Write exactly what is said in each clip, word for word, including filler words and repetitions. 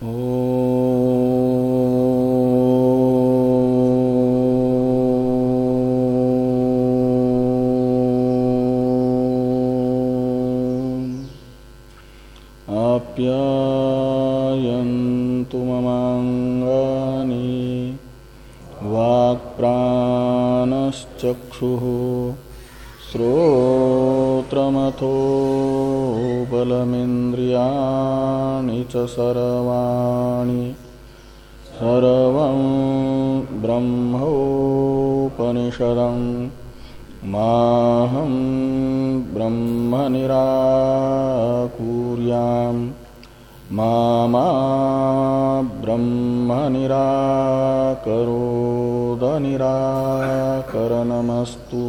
आप्यायन्तु ममाङ्गानि वाक्प्राणश्चक्षुः श्रोत्रमथो बलमिन्द्रियाणि च सर्वाणि सर्वं ब्रह्मोपनिषदं माहं ब्रह्म निराकुर्याम् मा मा ब्रह्म निराकरोदनिराकरणमस्तु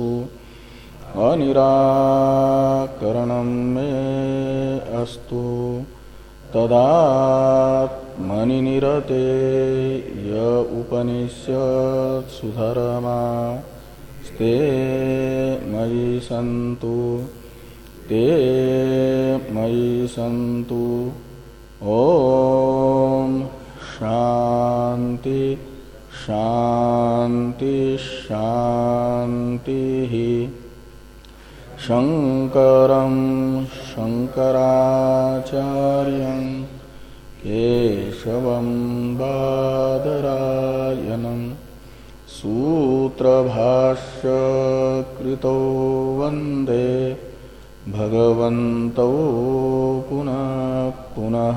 अनिराकरणं मे अस्तु तदात्मनि निरते य उपनिषत्सु धर्मा ते मयि सन्तु ते मयि सन्तु। ओम शांति शांति शांति। शंकरं शंकराचार्यं केशवं बादरायणं सूत्रभाष्यकृतो वन्दे भगवन्तौ पुनः पुनः।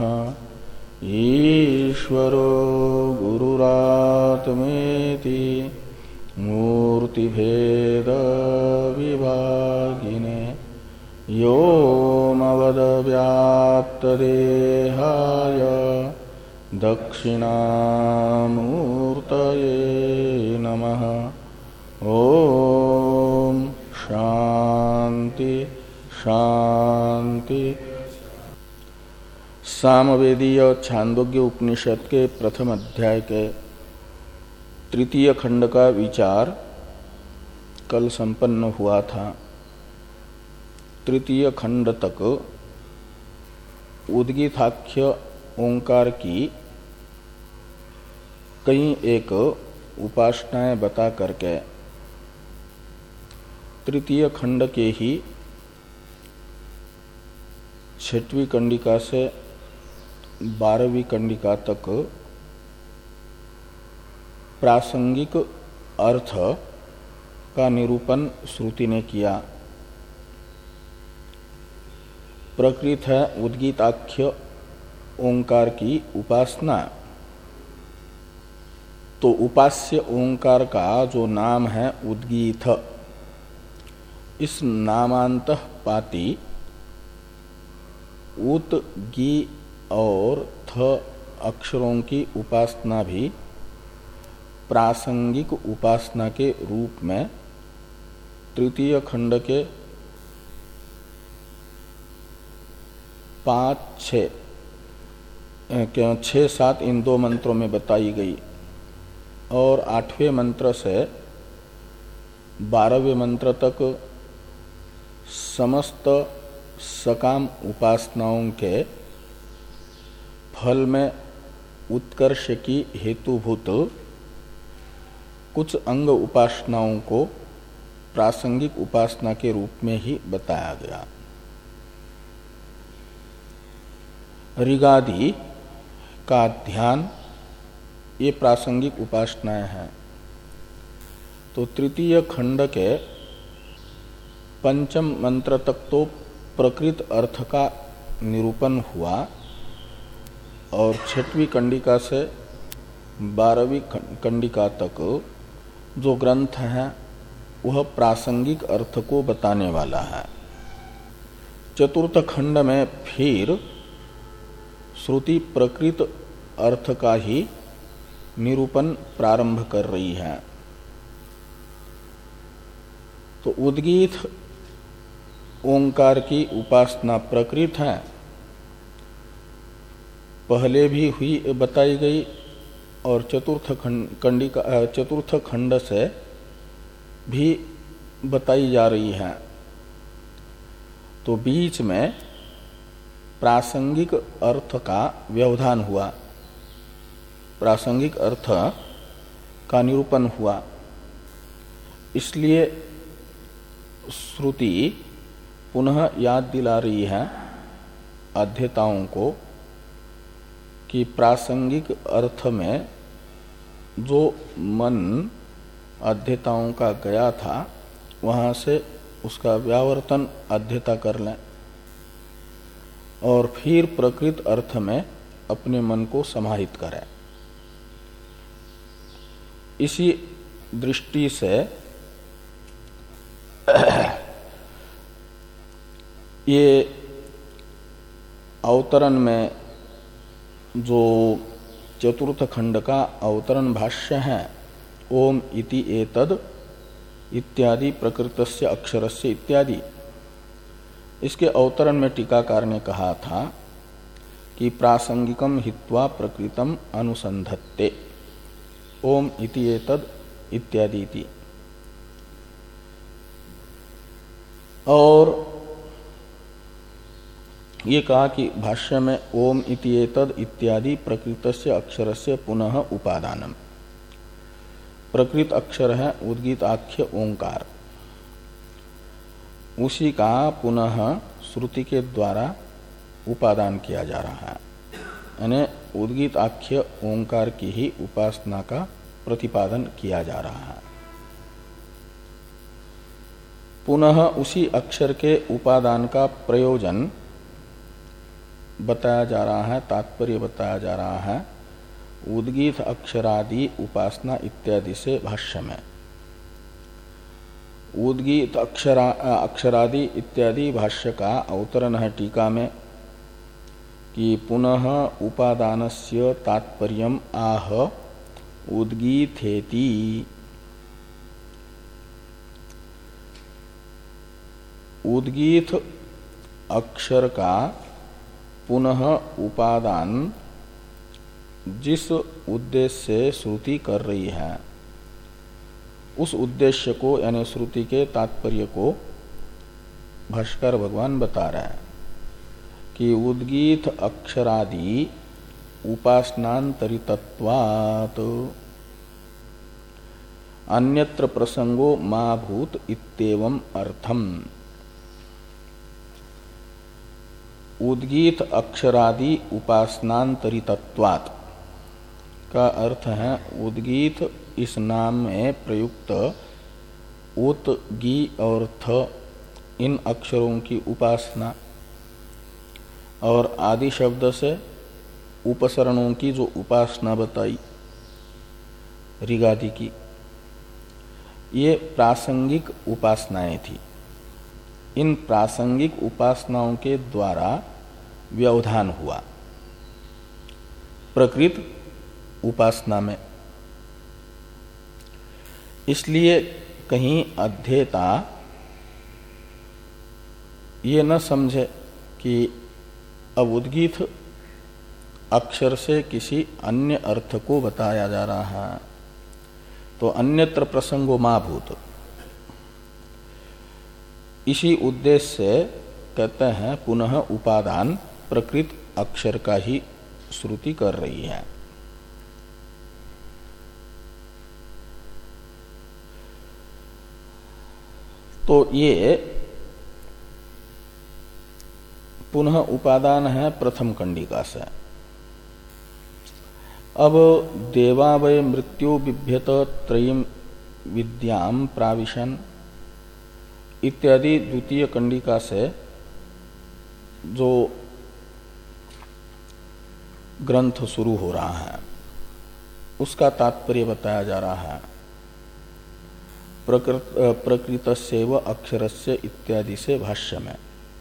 ईश्वरो गुरुरात्मेति मूर्तिभेद विभागिने व्योमवद्व्याप्तदेहाय दक्षिणामूर्तये नमः। ओम शांति शांति। सामवेदीय छांदोग्य उपनिषद के प्रथम अध्याय के तृतीय खंड का विचार कल संपन्न हुआ था। तृतीय खंड तक उद्गीताख्य ओंकार की कई एक उपासनाएं बता करके तृतीय खंड के ही छठवीं कंडिका से बारहवीं कंडिका तक प्रासंगिक अर्थ का निरूपण श्रुति ने किया। प्रकृत है उद्गीताख्य ओंकार की उपासना, तो उपास्य ओंकार का जो नाम है उद्गीत, इस नामांत पाती उत गी और थ अक्षरों की उपासना भी प्रासंगिक उपासना के रूप में तृतीय खंड के पांच छः छः सात इन दो मंत्रों में बताई गई और आठवें मंत्र से बारहवें मंत्र तक समस्त सकाम उपासनाओं के फल में उत्कर्ष की हेतुभूत कुछ अंग उपासनाओं को प्रासंगिक उपासना के रूप में ही बताया गया। ऋगादि का ध्यान ये प्रासंगिक उपासनाएं हैं। तो तृतीय खंड के पंचम मंत्र तक तो प्रकृत अर्थ का निरूपण हुआ और छठवीं कंडिका से बारहवीं कंडिका तक जो ग्रंथ है वह प्रासंगिक अर्थ को बताने वाला है। चतुर्थ खंड में फिर श्रुति प्रकृत अर्थ का ही निरूपण प्रारंभ कर रही है। तो उद्गीत ओंकार की उपासना प्रकृत है, पहले भी हुई बताई गई और चतुर्थ खंडिका चतुर्थ खंड से भी बताई जा रही है। तो बीच में प्रासंगिक अर्थ का व्यवधान हुआ प्रासंगिक अर्थ का निरूपण हुआ। इसलिए श्रुति पुनः याद दिला रही है अध्येताओं को कि प्रासंगिक अर्थ में जो मन अध्येताओं का गया था वहां से उसका व्यावर्तन अध्येता कर लें और फिर प्रकृत अर्थ में अपने मन को समाहित करें। इसी दृष्टि से ये अवतरण में जो चतुर्थ खंड का अवतरण भाष्य है ओम इति एतद इत्यादि प्रकृतस्य अक्षरस्य इत्यादि, इसके अवतरण में टीकाकार ने कहा था कि प्रासंगिकम हित्वा प्रकृतम अनुसंधत्ते ओम इति एतद इत्यादि इति। और ये कहा कि भाष्य में ओम इति एतद इत्यादि प्रकृतस्य अक्षरस्य पुनः उपादानम, प्रकृत अक्षर है उद्गीत आख्य ओंकार, उसी का पुनः श्रुति के द्वारा उपादान किया जा रहा है, यानी उद्गीत आख्य ओंकार की ही उपासना का प्रतिपादन किया जा रहा है। पुनः उसी अक्षर के उपादान का प्रयोजन बताया जा रहा है, तात्पर्य बताया जा रहा है उद्गीत अक्षरादि उपासना इत्यादि से भाष्य में। उद्गीत अक्षरा अक्षरादि इत्यादि भाष्य का अवतरण है टीका में कि पुनः उपादानस्य तात्पर्यम आह उद्गीथेति। उद्गीत अक्षर का पुनः उपादान जिस उद्देश्य से श्रुति कर रही है उस उद्देश्य को यानी श्रुति के तात्पर्य को भाष्कर भगवान बता रहे हैं कि उद्गीत अक्षरादि उपासनांतरितत्वात् अन्यत्र प्रसंगो मा भूत इत्येवं अर्थम। उद्गीत अक्षरादि उपासनांतरितत्वात् का अर्थ है उद्गीत इस नाम में प्रयुक्त उत गी और थ इन अक्षरों की उपासना और आदि शब्द से उपसरणों की जो उपासना बताई ऋगादि की, ये प्रासंगिक उपासनाएं थी। इन प्रासंगिक उपासनाओं के द्वारा व्यवधान हुआ प्रकृत उपासना में। इसलिए कहीं अध्येता ये न समझे कि अब उद्गीत अक्षर से किसी अन्य अर्थ को बताया जा रहा है, तो अन्यत्र प्रसंगो मा भूत, इसी उद्देश्य से कहते हैं पुनः उपादान प्रकृत अक्षर का ही श्रुति कर रही है। तो ये पुनः उपादान है प्रथम कंडिका से। अब देवावय मृत्यु बिभ्यत त्रयीम विद्याम प्राविशन इत्यादि द्वितीय कंडिका से जो ग्रंथ शुरू हो रहा है उसका तात्पर्य बताया जा रहा है प्रकृत प्रकृतस्यैव अक्षरस्य इत्यादि से भाष्य में।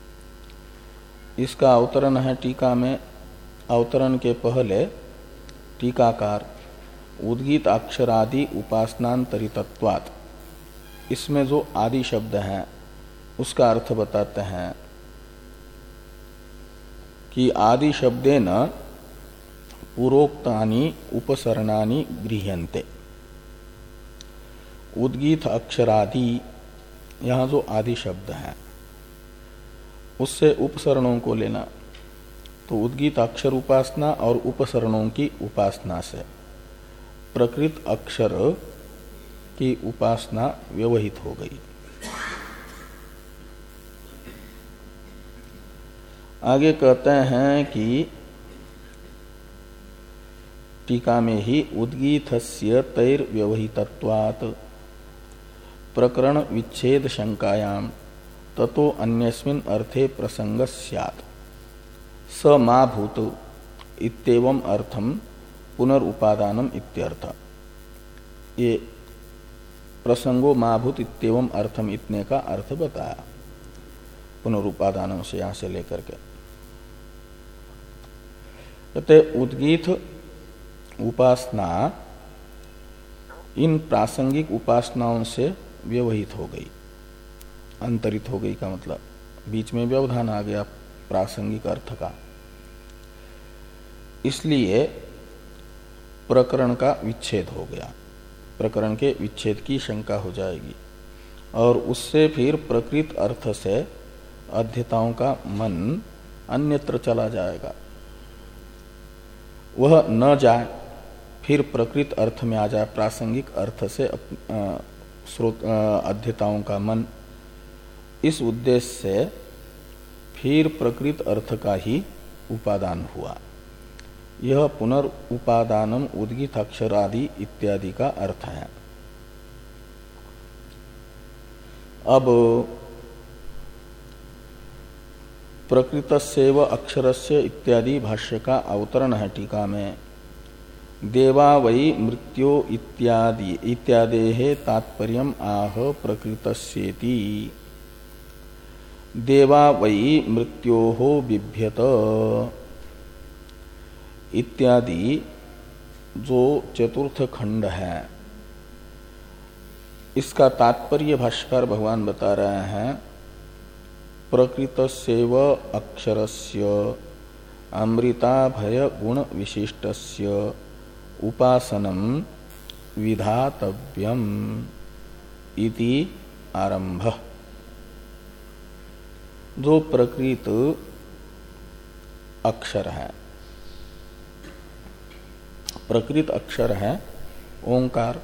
इसका अवतरण है टीका में। अवतरण के पहले टीकाकार उद्गीत अक्षरादि उपासनांतरितत्वात्, इसमें जो आदि शब्द है उसका अर्थ बताते हैं कि आदि शब्देन पूर्वोक्तानि उपसरणानि गृह्यन्ते। उद्गीत अक्षरादि, यहाँ जो आदि शब्द है उससे उपसरणों को लेना, तो उद्गीत अक्षर उपासना और उपसरणों की उपासना से प्रकृत अक्षर की उपासना व्यवहित हो गई। आगे कहते हैं कि टीका में ही उद्गीतस्य तैर व्यवहितत्वात् प्रकरण विच्छेद शंकायाम ततो अन्यस्मिन् अर्थे प्रसंग स्यात् स मा भूत इत्येवं अर्थम पुनरुपादानम इत्यर्थ। ये प्रसंगो मा भूत इत्येवं अर्थम इतने का अर्थ बताया पुनरुपादानम से यहां से लेकर के। कहते उद्गीत उपासना इन प्रासंगिक उपासनाओं से व्यवहित हो गई, अंतरित हो गई का मतलब बीच में व्यवधान आ गया प्रासंगिक अर्थ का, इसलिए प्रकरण का विच्छेद हो गया, प्रकरण के विच्छेद की शंका हो जाएगी और उससे फिर प्रकृत अर्थ से अध्येताओं का मन अन्यत्र चला जाएगा। वह न जाए, फिर प्रकृत अर्थ में आ जाए, प्रासंगिक अर्थ से स्रोत अध्येताओं का मन, इस उद्देश्य से फिर प्रकृत अर्थ का ही उपादान हुआ। यह पुनरुपादानम उद्गीत अक्षरादि इत्यादि का अर्थ है। अब प्रकृतस्यैव अक्षरस्य इत्यादि भाष्य का अवतरण है टीका में। देवा वै मृत्यो इत्यादि इत्यादेः तात्पर्यम् आह प्रकृतस्येति। देवा वै मृत्योः बिभ्यत इत्यादि जो चतुर्थ खंड है, इसका तात्पर्य भाष्यकार भगवान बता रहे हैं प्रकृतस्यैव अक्षरस्य अमृताभय गुण विशिष्टस्य उपासनम विधातव्यम इति आरंभ। जो प्रकृत अक्षर है, प्रकृत अक्षर है ओंकार,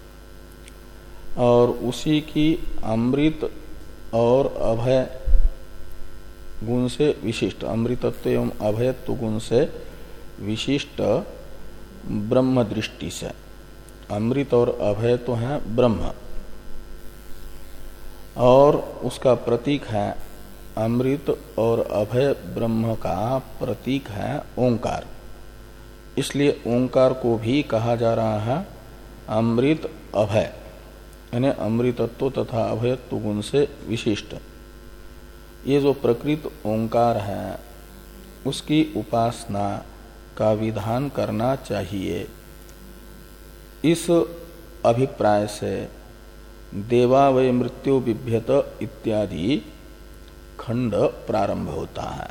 और उसी की अमृत और अभय गुण से विशिष्ट, अमृतत्व एवं अभयत्व गुण से विशिष्ट ब्रह्म दृष्टि से, अमृत और अभय तो है ब्रह्म, और उसका प्रतीक है अमृत और अभय ब्रह्म का प्रतीक है ओंकार। इसलिए ओंकार को भी कहा जा रहा है अमृत अभय, यानी अमृतत्व तथा अभयत्व गुण से विशिष्ट। ये जो प्रकृत ओंकार है उसकी उपासना का विधान करना चाहिए। इस अभिप्राय से देवा वै मृत्यु बिभ्यत इत्यादि खंड प्रारंभ होता है।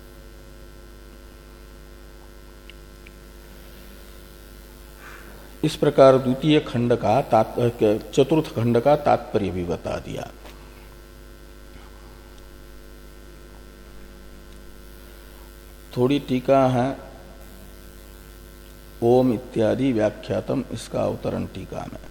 इस प्रकार द्वितीय खंड का चतुर्थ खंड का तात्पर्य भी बता दिया। थोड़ी टीका है ओम इत्यादि व्याख्यातम, इसका अवतरण टीका में।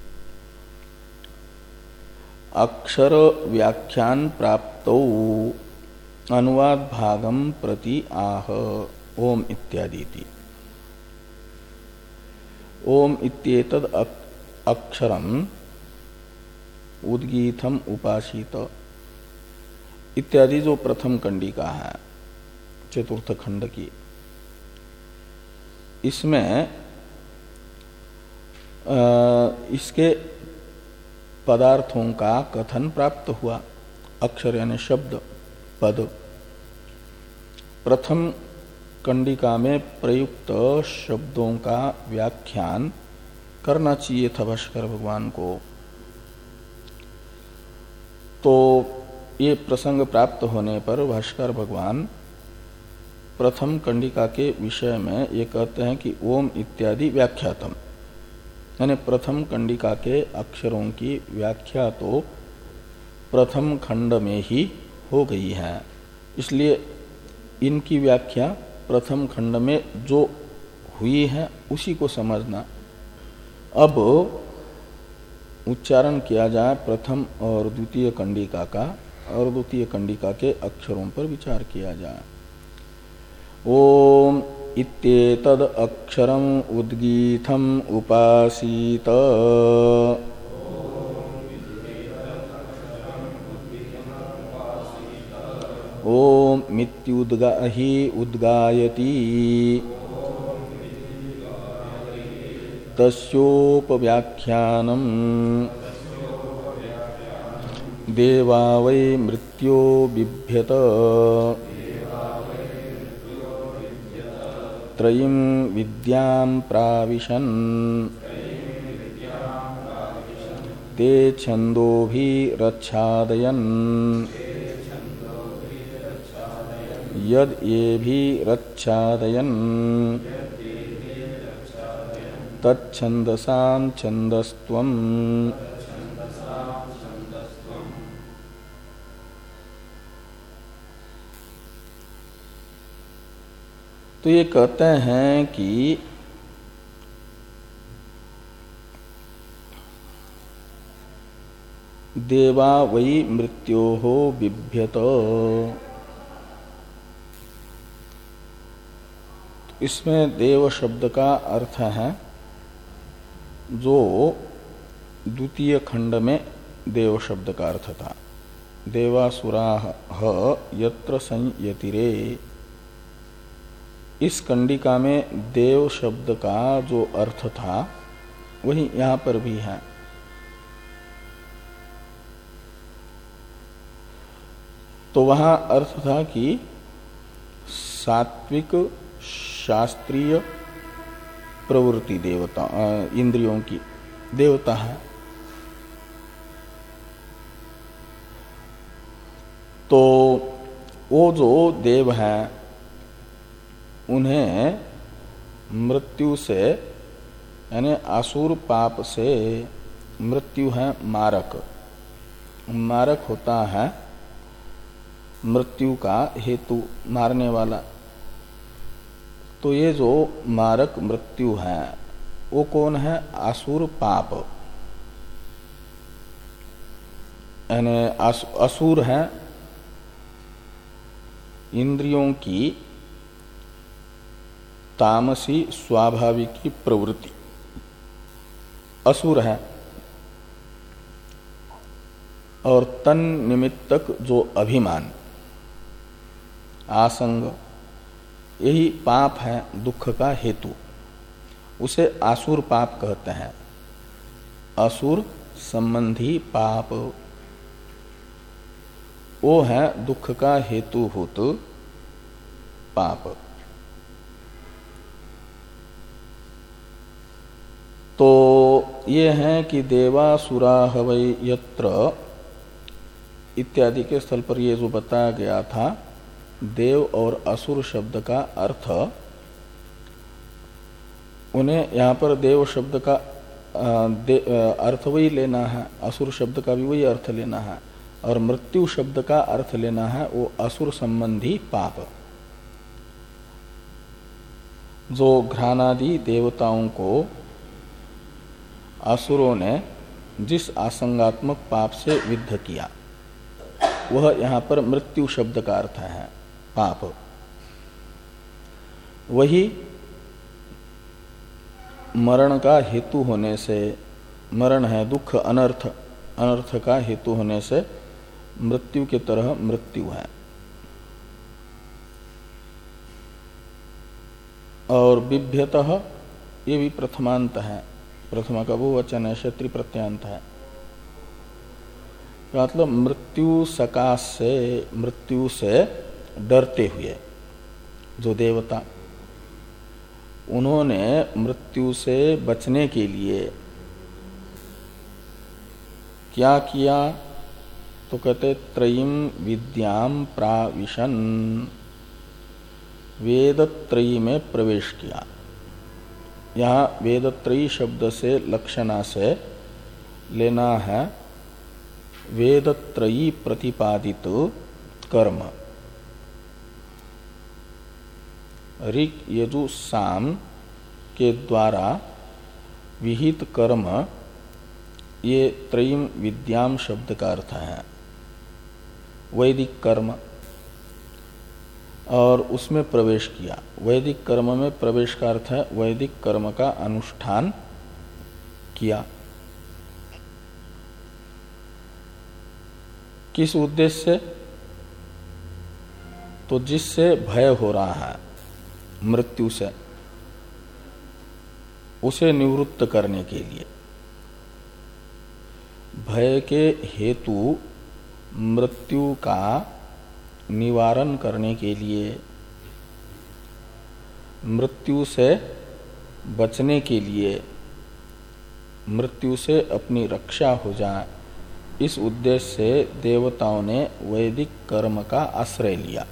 अक्षर व्याख्यान प्राप्तौ अनुवाद भागम प्रति आह ओम इत्यादि थी। ओम इत्येतद अक्षरम उद्गीतम उपासित इत्यादि जो प्रथम कंडिका है चतुर्थ खंड की, इसमें आ, इसके पदार्थों का कथन प्राप्त हुआ। अक्षर यानी शब्द पद। प्रथम कंडिका में प्रयुक्त शब्दों का व्याख्यान करना चाहिए था भाष्कर भगवान को। तो ये प्रसंग प्राप्त होने पर भाष्कर भगवान प्रथम कंडिका के विषय में ये कहते हैं कि ओम इत्यादि व्याख्यातम, यानी प्रथम कंडिका के अक्षरों की व्याख्या तो प्रथम खंड में ही हो गई है। इसलिए इनकी व्याख्या प्रथम खंड में जो हुई है उसी को समझना। अब उच्चारण किया जाए प्रथम और द्वितीय कंडिका का, और द्वितीय कंडिका के अक्षरों पर विचार किया जाए। ओम इत्येतद् अक्षरम उद्गीथम उपासीत ओम मित्युद्गाहि उद्गायति तस्योपव्याख्यानम् देवा वै मृत्यो बिभ्यत त्रयीं विद्यां प्राविशन् ते छन्दोभिरच्छादयन् यद येभिरच्छादयन् तच्छन्दसां छन्दस्त्वम्। तो ये कहते हैं कि देवा वै मृत्योः बिभ्यत। इसमें देव शब्द का अर्थ है जो द्वितीय खंड में देव शब्द का अर्थ था, देवासुराः यत्र संयतिरे। इस कंडिका में देव शब्द का जो अर्थ था वही यहां पर भी है। तो वहां अर्थ था कि सात्विक शास्त्रीय प्रवृत्ति देवता, इंद्रियों की देवता है। तो वो जो देव है उन्हें मृत्यु से यानी आसुर पाप से, मृत्यु है मारक, मारक होता है मृत्यु का हेतु, मारने वाला। तो ये जो मारक मृत्यु है वो कौन है? आसुर पाप, यानी असुर है इंद्रियों की तामसी स्वाभाविक की प्रवृत्ति, असुर है। और तन निमित्तक जो अभिमान, आसंग, यही पाप है दुख का हेतु, उसे आसुर पाप कहते हैं। असुर संबंधी पाप वो है दुख का हेतुभूत पाप। तो ये है कि देवासुराः वै यत्र इत्यादि के स्थल पर ये जो बताया गया था, देव और असुर शब्द का अर्थ, उन्हें यहाँ पर देव शब्द का अर्थ वही लेना है, असुर शब्द का भी वही अर्थ लेना है, और मृत्यु शब्द का अर्थ लेना है वो असुर संबंधी पाप। जो घ्राणादि देवताओं को असुरों ने जिस आसंगात्मक पाप से विद्ध किया, वह यहाँ पर मृत्यु शब्द का अर्थ है पाप। वही मरण का हेतु होने से, मरण है दुख, अनर्थ, अनर्थ का हेतु होने से मृत्यु के तरह मृत्यु है। और बिभ्यतः ये भी प्रथमांत है, प्रथमा का बहुवचन है, क्षत्रि प्रत्यांत है। मतलब मृत्यु सकाश से, मृत्यु से डरते हुए जो देवता, उन्होंने मृत्यु से बचने के लिए क्या किया? तो कहते त्रयीं विद्याम प्राविशन, वेदत्रयी में प्रवेश किया। यहाँ वेदत्रयी शब्द से लक्षणा से लेना है वेदत्रयी प्रतिपादित कर्म, ऋक् यजु साम के द्वारा विहित कर्म ये त्रयीम विद्याम शब्द का अर्थ है, वैदिक कर्म, और उसमें प्रवेश किया। वैदिक कर्म में प्रवेश का अर्थ है वैदिक कर्म का अनुष्ठान किया। किस उद्देश्य से? तो जिससे भय हो रहा है मृत्यु से, उसे निवृत्त करने के लिए। भय के हेतु मृत्यु का निवारण करने के लिए, मृत्यु से बचने के लिए, मृत्यु से अपनी रक्षा हो जाए, इस उद्देश्य से देवताओं ने वैदिक कर्म का आश्रय लिया।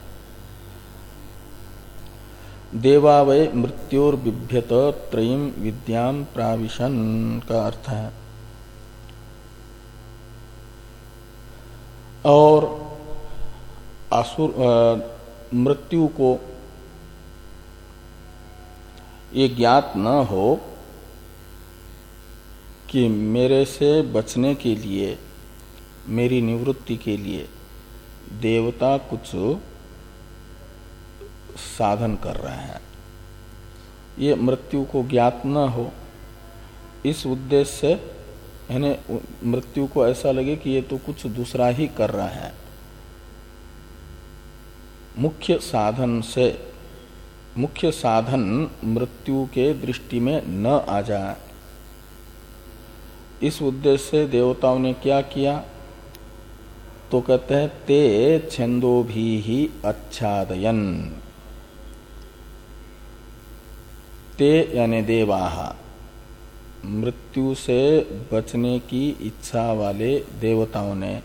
देवा वै मृत्योर्बिभ्यत त्रयीम विद्याम प्राविशन का अर्थ है। और असुर मृत्यु को ये ज्ञात न हो कि मेरे से बचने के लिए, मेरी निवृत्ति के लिए देवता कुछ साधन कर रहे हैं, ये मृत्यु को ज्ञात न हो, इस उद्देश्य से यानी मृत्यु को ऐसा लगे कि ये तो कुछ दूसरा ही कर रहा है, मुख्य साधन से, मुख्य साधन मृत्यु के दृष्टि में न आ जाए, इस उद्देश्य से देवताओं ने क्या किया? तो कहते हैं ते छंदो भी ही अच्छादयन। ते यानी देवाः, मृत्यु से बचने की इच्छा वाले देवताओं ने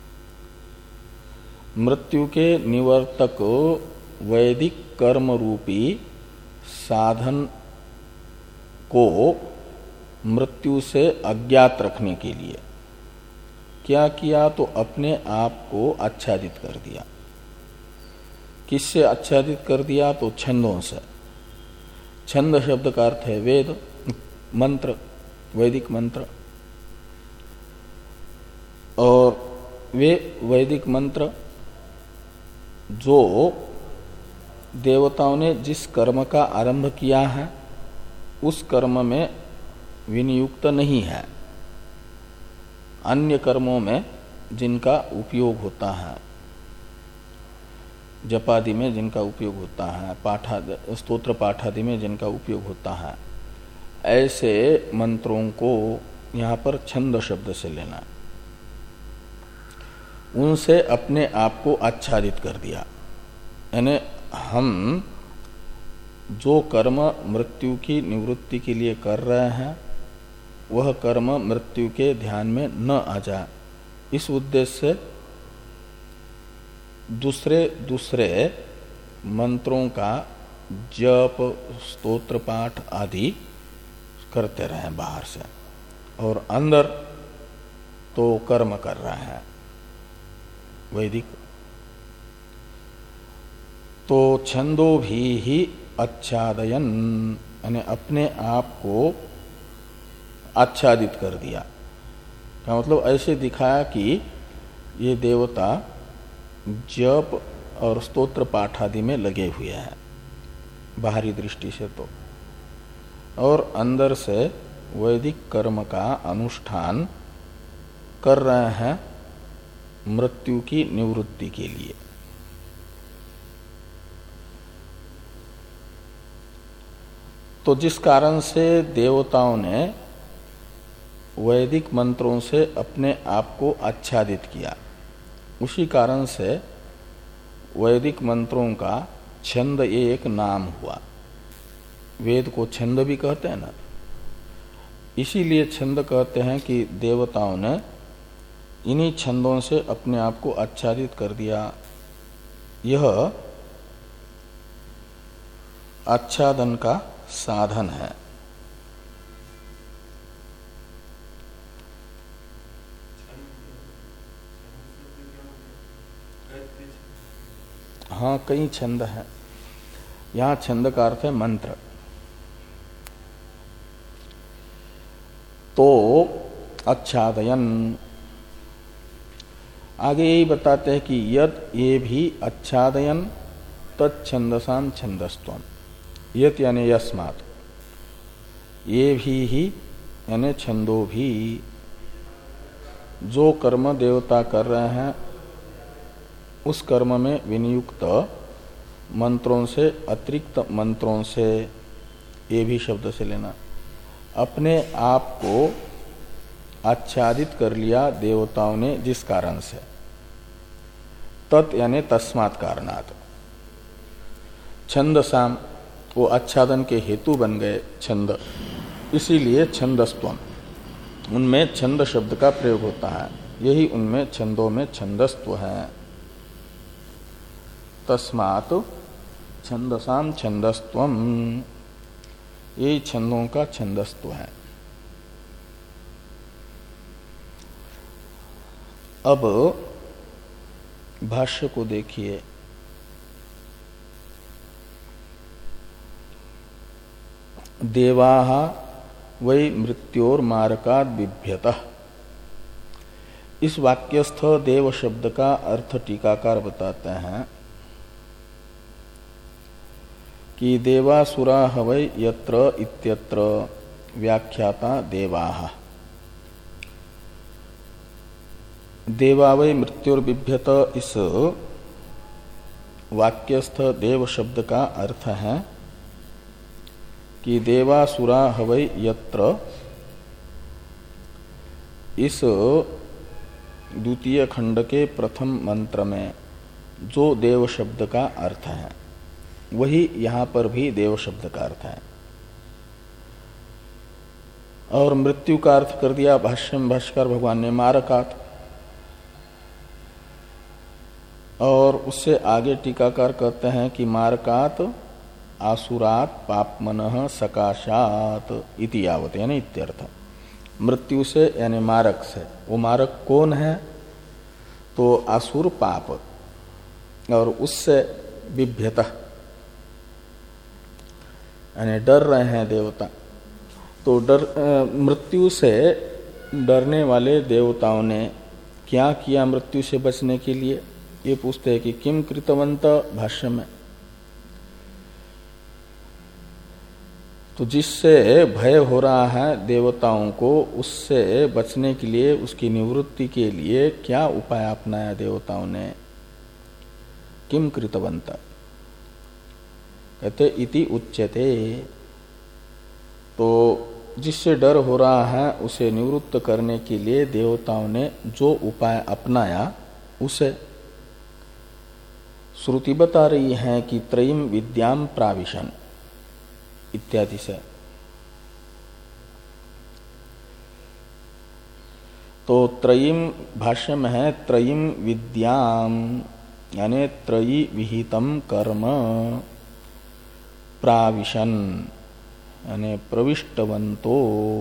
मृत्यु के निवर्तक वैदिक कर्म रूपी साधन को मृत्यु से अज्ञात रखने के लिए क्या किया? तो अपने आप को आच्छादित कर दिया। किससे आच्छादित कर दिया? तो छंदों से। छंद शब्द का अर्थ है वेद, मंत्र, वैदिक मंत्र। और वे वैदिक मंत्र जो देवताओं ने जिस कर्म का आरंभ किया है उस कर्म में विनियुक्त नहीं है, अन्य कर्मों में जिनका उपयोग होता है, जपादि में जिनका उपयोग होता है, पाठा स्तोत्र पाठादि में जिनका उपयोग होता है, ऐसे मंत्रों को यहाँ पर छंद शब्द से लेना, उनसे अपने आप को आच्छादित कर दिया। यानी हम जो कर्म मृत्यु की निवृत्ति के लिए कर रहे हैं वह कर्म मृत्यु के ध्यान में न आ जाए, इस उद्देश्य से दूसरे दूसरे मंत्रों का जप, स्तोत्र पाठ आदि करते रहे बाहर से, और अंदर तो कर्म कर रहे हैं वैदिक। तो छंदो भी ही आच्छादयन, यानी अपने आप को आच्छादित कर दिया का मतलब ऐसे दिखाया कि ये देवता जप और स्तोत्र पाठ आदि में लगे हुए हैं बाहरी दृष्टि से तो, और अंदर से वैदिक कर्म का अनुष्ठान कर रहे हैं मृत्यु की निवृत्ति के लिए। तो जिस कारण से देवताओं ने वैदिक मंत्रों से अपने आप को आच्छादित किया, उसी कारण से वैदिक मंत्रों का छंद ये एक नाम हुआ। वेद को छंद भी कहते हैं ना, इसीलिए छंद कहते हैं कि देवताओं ने इन्हीं छंदों से अपने आप को आच्छादित कर दिया। यह आच्छादन का साधन है। हाँ, कई छंद हैं। यहाँ छंद का अर्थ है मंत्र। तो आच्छादयन। आगे यही बताते हैं कि यद ये भी आच्छादयन तत्छंदसाम छंदस्त्वम। यत यानी यस्मात्, ये भी ही यानी छंदो भी, जो कर्म देवता कर रहे हैं उस कर्म में विनियुक्त मंत्रों से, अतिरिक्त मंत्रों से, ये भी शब्द से लेना, अपने आप को आच्छादित कर लिया देवताओं ने जिस कारण से, तत् यानी तस्मात् कारणात्। छंदसाम, वो आच्छादन के हेतु बन गए छंद, इसीलिए छंदस्त्वम, उनमें छंद शब्द का प्रयोग होता है, यही उनमें छंदों में छंदस्त्व है। तस्मात् छंदसाम छंदस्त्वम, यही छंदों का छंदस्त्व है। अब भाष्य को देखिए। देवाः वै मृत्योर मारकाद बिभ्यतः, इस वाक्यस्थ देव शब्द का अर्थ टीकाकार बताते हैं कि देवासुरा हवै यत्र इत्यत्र व्याख्याता देवाः। देवा वै मृत्युर्बिभ्यत, इस वाक्यस्थ देव शब्द का अर्थ है कि देवासुरा हवै यत्र, इस द्वितीय खंड के प्रथम मंत्र में जो देव शब्द का अर्थ है वही यहां पर भी देव शब्द का अर्थ है। और मृत्यु का अर्थ कर दिया भाष्य में भाष्कर भगवान ने मारकात, और उससे आगे टीकाकार कहते हैं कि मारकात आसुरात पापमनः सकाशात इति यावत, यानी इत्यर्थ। मृत्यु से यानी मारक से, वो मारक कौन है? तो आसुर पाप, और उससे बिभ्यतः यानी डर रहे हैं देवता। तो डर मृत्यु से डरने वाले देवताओं ने क्या किया मृत्यु से बचने के लिए? ये पूछते हैं कि किम कृतवंत भाष्य में। तो जिससे भय हो रहा है देवताओं को, उससे बचने के लिए, उसकी निवृत्ति के लिए क्या उपाय अपनाया देवताओं ने? किम कृतवंत कहते इति उच्यते। तो जिससे डर हो रहा है उसे निवृत्त करने के लिए देवताओं ने जो उपाय अपनाया उसे श्रुति बता रही है कि त्रयीम विद्याम प्राविशन इत्यादि से। तो त्रयीम भाष्य में है त्रयीम विद्याम, यानी त्रयी विहितम कर्म प्राविशन, यानी प्रविष्टवंतो।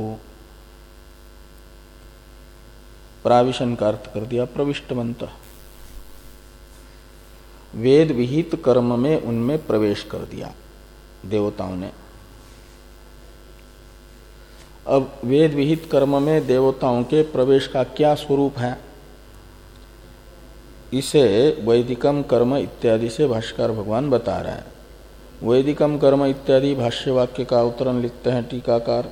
प्राविशन का अर्थ कर दिया प्रविष्टवंत। वेद विहित कर्म में उनमें प्रवेश कर दिया देवताओं ने। अब वेद विहित कर्म में देवताओं के प्रवेश का क्या स्वरूप है, इसे वैदिकम कर्म इत्यादि से भाष्यकार भगवान बता रहे हैं। वैदिकम कर्म इत्यादि भाष्य वाक्य का उत्तरण लिखते हैं टीकाकार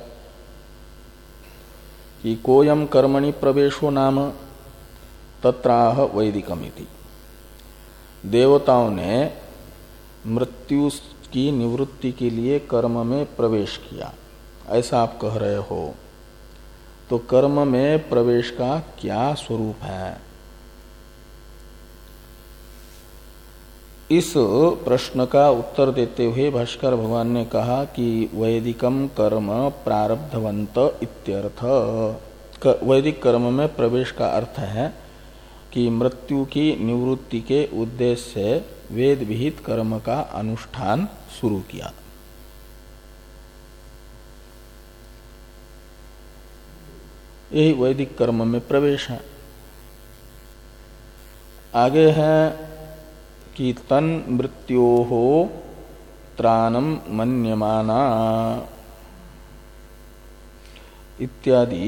कि कोयम कर्मणि प्रवेशो नाम तत्राह वैदिकम इति। देवताओं ने मृत्यु की निवृत्ति के लिए कर्म में प्रवेश किया, ऐसा आप कह रहे हो। तो कर्म में प्रवेश का क्या स्वरूप है? इस प्रश्न का उत्तर देते हुए भाष्कर भगवान ने कहा कि वैदिकम कर्म प्रारब्धवंत इत्यर्थ। वैदिक कर्म में प्रवेश का अर्थ है कि मृत्यु की निवृत्ति के उद्देश्य से वेद विहित कर्म का अनुष्ठान शुरू किया। यही वैदिक कर्म में प्रवेश है। आगे है कि तन मृत्योः त्राणम मन्यमाना, इत्यादि,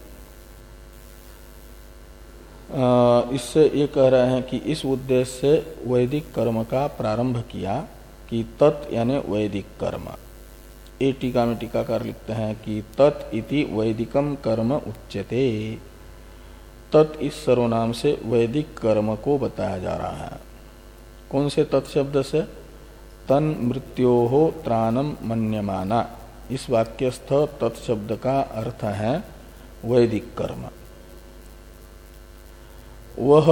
इससे ये कह रहे हैं कि इस उद्देश्य से वैदिक कर्म का प्रारंभ किया कि तत् यानी वैदिक कर्म। ये टीका में टीकाकार लिखते हैं कि तत् इति वैदिकम कर्म उच्यते। तत् इस सर्वनाम से वैदिक कर्म को बताया जा रहा है। कौन से तत्शब्द से? तन मृत्योहो त्राणम मन्यमाना। इस वाक्यस्थ तत्शब्द का अर्थ है वैदिक कर्म। वह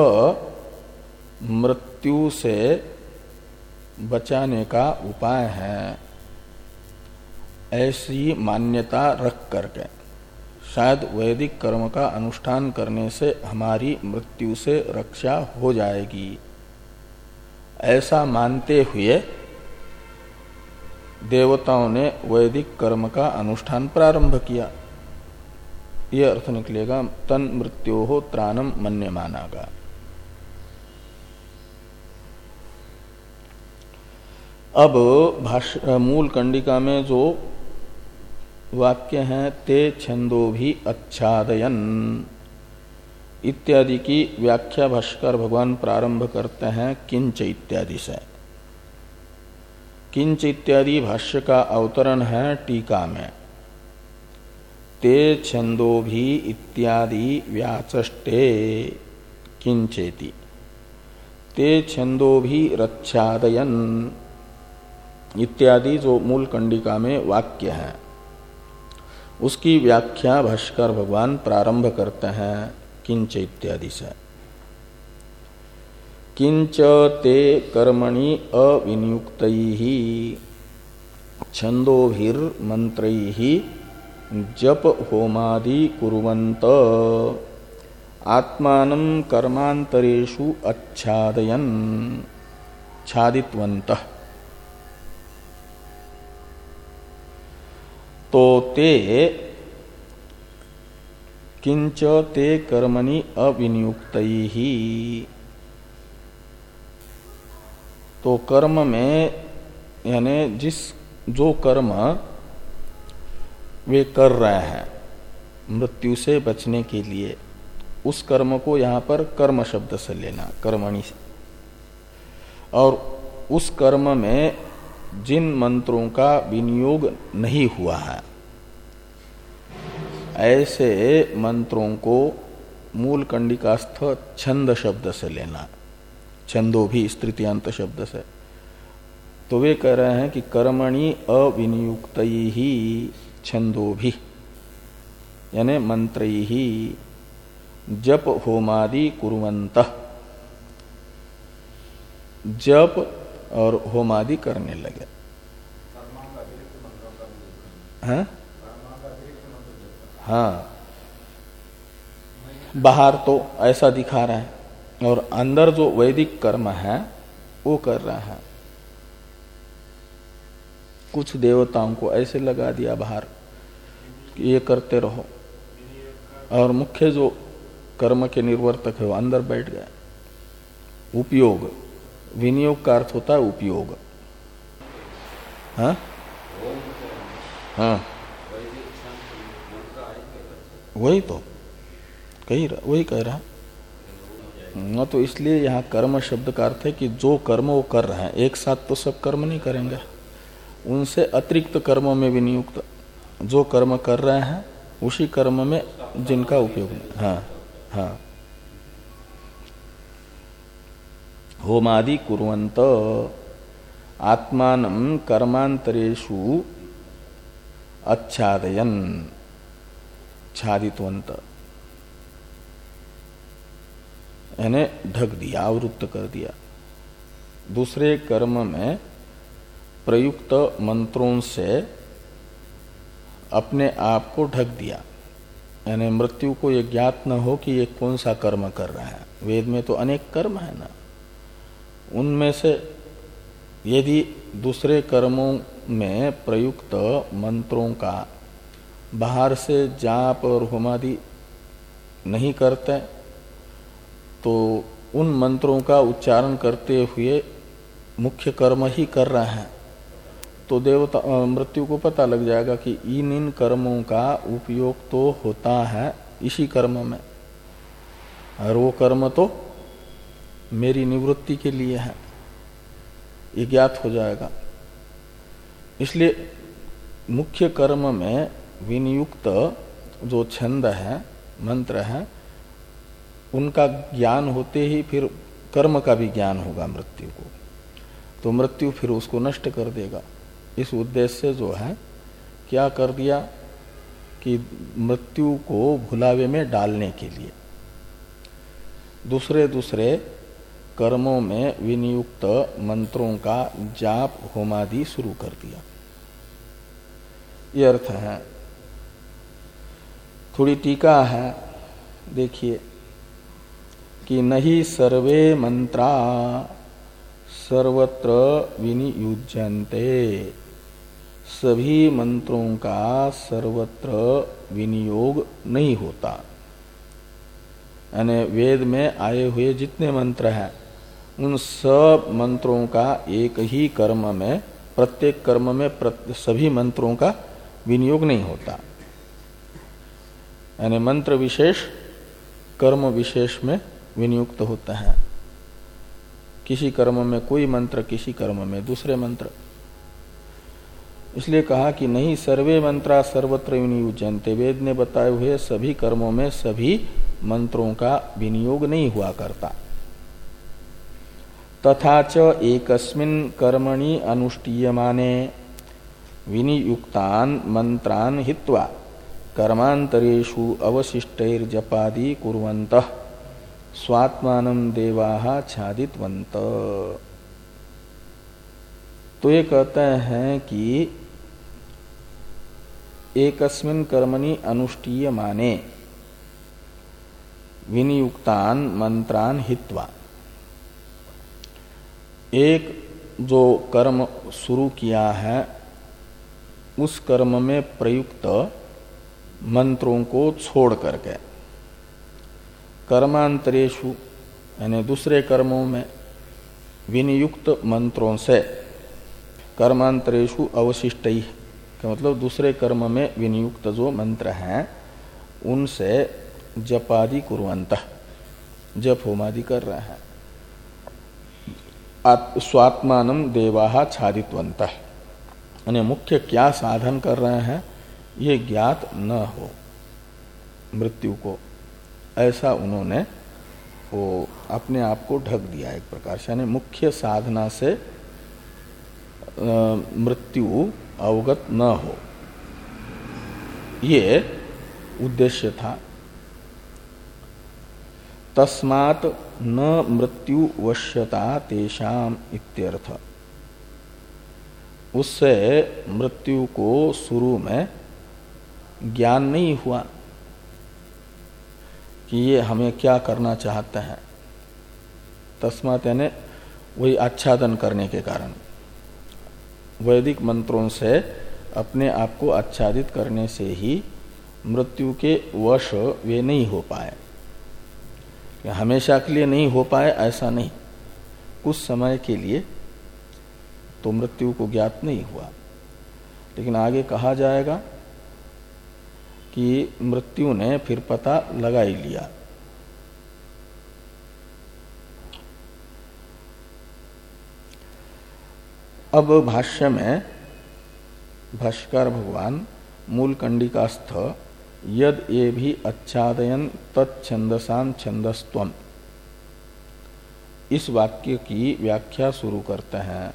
मृत्यु से बचाने का उपाय है, ऐसी मान्यता रख करके। शायद वैदिक कर्म का अनुष्ठान करने से हमारी मृत्यु से रक्षा हो जाएगी, ऐसा मानते हुए देवताओं ने वैदिक कर्म का अनुष्ठान प्रारंभ किया। यह अर्थ निकलेगा तन मृत्यो हो त्राणम मन्यमाना का। अब भाष्य मूल कंडिका में जो वाक्य हैं ते छंदो भी अच्छादयन इत्यादि की व्याख्या भाष्कर भगवान प्रारंभ करते हैं किंच इत्यादि से। किंच इत्यादि भाष्य का अवतरण है टीका में। ते छंदो भी इत्यादि व्याचष्टे किंचेति। ते छंदो भी रच्छादयन इत्यादि जो मूल कंडिका में वाक्य है, उसकी व्याख्या भाष्कर भगवान प्रारंभ करते हैं किंच इत्यादि से। किंच ते कर्मणि अविनियुक्तैः छंदोभिर्मन्त्रैः जप होमादि कुर्वन्त आत्मानं कर्मांतरेषु अच्छादयन् छादितवन्तः। तो ते किंच ते कर्मणि अविनियुक्तैः, तो कर्म में यानी जिस जो कर्म वे कर रहे हैं मृत्यु से बचने के लिए, उस कर्म को यहाँ पर कर्म शब्द से लेना, कर्मणि से। और उस कर्म में जिन मंत्रों का विनियोग नहीं हुआ है, ऐसे मंत्रों को मूल कंडिकास्थ छंद शब्द से लेना, छंदो भी तृतीयांत शब्द से। तो वे कह रहे हैं कि कर्मणि अविनियुक्तैः छंदो भी यानी मंत्रैः जप होमादि कुर्वन्तः, जप और होमादि करने लगे। हाँ हाँ, बाहर तो ऐसा दिखा रहा है और अंदर जो वैदिक कर्म है वो कर रहा है। कुछ देवताओं को ऐसे लगा दिया बाहर कि ये करते रहो, और मुख्य जो कर्म के निर्वर्तक है वो अंदर बैठ गए। उपयोग, विनियोग का अर्थ होता है उपयोग। हाँ हाँ, वही तो कही वही कह रहा न। तो इसलिए यहाँ कर्म शब्द का अर्थ है कि जो कर्म वो कर रहे हैं, एक साथ तो सब कर्म नहीं करेंगे, उनसे अतिरिक्त कर्मों में विनियुक्त जो कर्म कर रहे हैं उसी कर्म में जिनका उपयोग नहीं। हाँ हाँ, होमादि कुर्वन्त आत्मानं कर्मांतरेषु अच्छादयन छादितवंत, यानी ढक दिया, आवृत्त कर दिया। दूसरे कर्म में प्रयुक्त मंत्रों से अपने आप को ढक दिया, यानी मृत्यु को ये ज्ञात न हो कि ये कौन सा कर्म कर रहा है। वेद में तो अनेक कर्म है ना, उनमें से यदि दूसरे कर्मों में प्रयुक्त मंत्रों का बाहर से जाप और होमादि नहीं करते, तो उन मंत्रों का उच्चारण करते हुए मुख्य कर्म ही कर रहा है, तो देवता मृत्यु को पता लग जाएगा कि इन इन कर्मों का उपयोग तो होता है इसी कर्म में, और वो कर्म तो मेरी निवृत्ति के लिए है, ये ज्ञात हो जाएगा। इसलिए मुख्य कर्म में विनियुक्त जो छंद है, मंत्र है, उनका ज्ञान होते ही फिर कर्म का भी ज्ञान होगा मृत्यु को, तो मृत्यु फिर उसको नष्ट कर देगा। इस उद्देश्य से जो है क्या कर दिया कि मृत्यु को भुलावे में डालने के लिए दूसरे दूसरे कर्मों में विनियुक्त मंत्रों का जाप होमादि शुरू कर दिया। ये अर्थ है। थोड़ी टीका है, देखिए कि नहीं सर्वे मंत्रा सर्वत्र विनियुज्यन्ते, सभी मंत्रों का सर्वत्र विनियोग नहीं होता। यानी वेद में आए हुए जितने मंत्र हैं उन सब मंत्रों का एक ही कर्म में, प्रत्येक कर्म में प्रत्ये, सभी मंत्रों का विनियोग नहीं होता। यानी मंत्र विशेष कर्म विशेष में विनियुक्त होता है। किसी कर्म में कोई मंत्र, किसी कर्म में दूसरे मंत्र। इसलिए कहा कि नहीं सर्वे मंत्रा सर्वत्र विनियुज्यन्ते, वेद ने बताए हुए सभी कर्मों में सभी मंत्रों का विनियोग नहीं हुआ करता। तथा च एकस्मिन् कर्मणि अनुष्ठीयमाने विनियुक्तान् मंत्रान् हित्वा कर्मांतरेषु अवशिष्टैर्जपादि कुर्वन्तः स्वात्मानं देवाः छादितवन्त। तो ये कहते हैं कि एकस्मिन् कर्मणि अनुष्ठीयमाने विनियुक्तान् मंत्रान् हित्वा, एक जो कर्म शुरू किया है उस कर्म में प्रयुक्त मंत्रों को छोड़ करके कर्मांतरेषु यानी दूसरे कर्मों में विनियुक्त मंत्रों से, कर्मांतरेषु अवशिष्टैः का मतलब दूसरे कर्म में विनियुक्त जो मंत्र हैं उनसे जपादि कुर्वन्तः, जप होमादि कर रहे हैं। स्वात्मानं देवाः छादितवन्तः, यानी मुख्य क्या साधन कर रहे हैं ये ज्ञात न हो मृत्यु को, ऐसा उन्होंने वो अपने आप को ढक दिया एक प्रकार से। यानी मुख्य साधना से मृत्यु अवगत न हो, ये उद्देश्य था। तस्मात् न मृत्यु वश्यता तेषाम इत्यर्थ, उससे मृत्यु को शुरू में ज्ञान नहीं हुआ कि ये हमें क्या करना चाहते हैं। तस्मात् यानी वही आच्छादन करने के कारण, वैदिक मंत्रों से अपने आप को आच्छादित करने से ही मृत्यु के वश वे नहीं हो पाए। हमेशा के लिए नहीं हो पाए ऐसा नहीं, कुछ समय के लिए तो मृत्यु को ज्ञात नहीं हुआ। लेकिन आगे कहा जाएगा कि मृत्यु ने फिर पता लगा ही लिया। अब भाष्य में भाष्यकार भगवान मूल कंडिकास्थ यद ये भी अच्छादयन तत्छंदसाम छंदस्त्वम, इस वाक्य की व्याख्या शुरू करते हैं।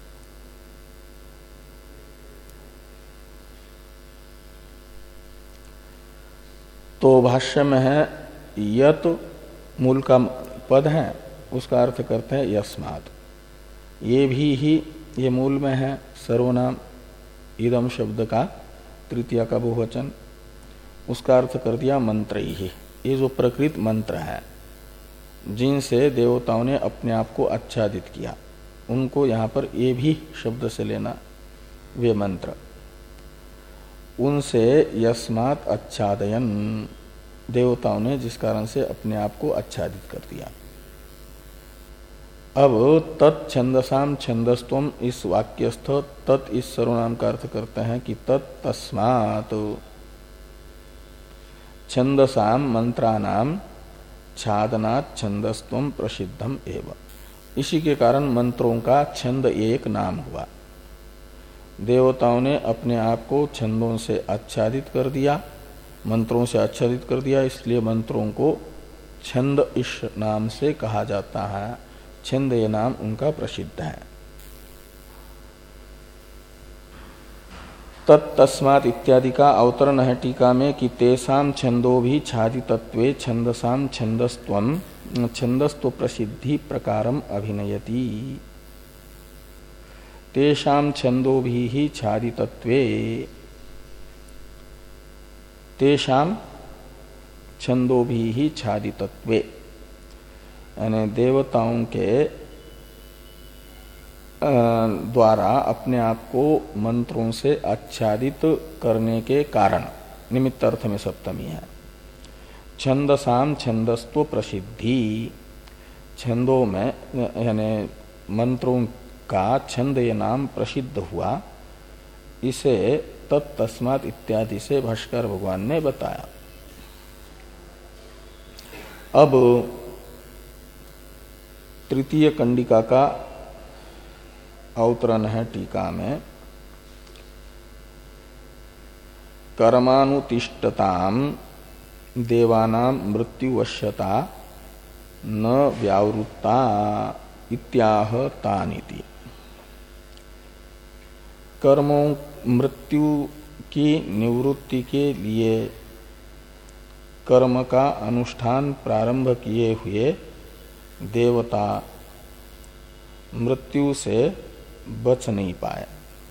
तो भाष्य में है यत मूल का पद है, उसका अर्थ करते हैं यस्मात्। ये भी ही ये मूल में है सर्वनाम इदम शब्द का तृतीया का बहुवचन, उसका अर्थ कर दिया मंत्र ही। ये जो प्रकृत मंत्र है जिनसे देवताओं ने अपने आप को आच्छादित किया, उनको यहाँ पर ये भी शब्द से लेना, वे मंत्र उनसे यस्मात् अच्छादयन, देवताओं ने जिस कारण से अपने आप को आच्छादित कर दिया। अब तत्छंदसाम छंदस्तुम इस वाक्यस्थ तत् इस सर्वनाम का अर्थ करते हैं कि तत्तस्मात् छंदसाम मंत्रानाम छादनात् छंदस्तुम प्रसिद्धम एवं। इसी के कारण मंत्रों का छंद एक नाम हुआ। देवताओं ने अपने आप को छंदों से आच्छादित कर दिया, मंत्रों से आच्छादित कर दिया, इसलिए मंत्रों को छंद इस नाम से कहा जाता है। छंद ये नाम उनका प्रसिद्ध है। तत्तस्मात् इत्यादि का अवतरण है टीका में कि तेषाम छंदो भी छादितत्वे छंदसाम छंदस्त्वम छंदस्त्व प्रसिद्धि प्रकारम अभिनयति। तेषाम छंदो भी ही छादितत्वे, तेषाम छंदो भी ही छादितत्वे, यानी देवताओं के द्वारा अपने आप को मंत्रों से आच्छादित करने के कारण, निमित्त अर्थ में सप्तमी है। छंदसाम छंदस्त्व प्रसिद्धि, छंदों में यानी मंत्रों का छंद ये नाम प्रसिद्ध हुआ, इसे तत्तस्मात् इत्यादि से भाष्कर भगवान ने बताया। अब तृतीय कंडिका का अवतरण है टीका में। कर्मानुतिष्ठताम देवानां मृत्युवश्यता न व्यावृत्ता इत्याह तानिति। कर्मों मृत्यु की निवृत्ति के लिए कर्म का अनुष्ठान प्रारंभ किए हुए देवता मृत्यु से बच नहीं पाए।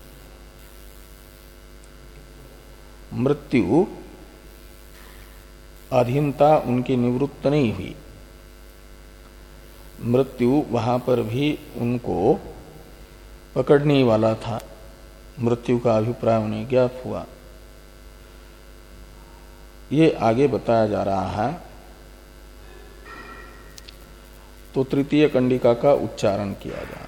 मृत्यु अधीनता उनकी निवृत्त नहीं हुई। मृत्यु वहां पर भी उनको पकड़ने ही वाला था। मृत्यु का अभिप्राय उन्हें ज्ञात हुआ। ये आगे बताया जा रहा है। तो तृतीय कंडिका का उच्चारण किया जाए।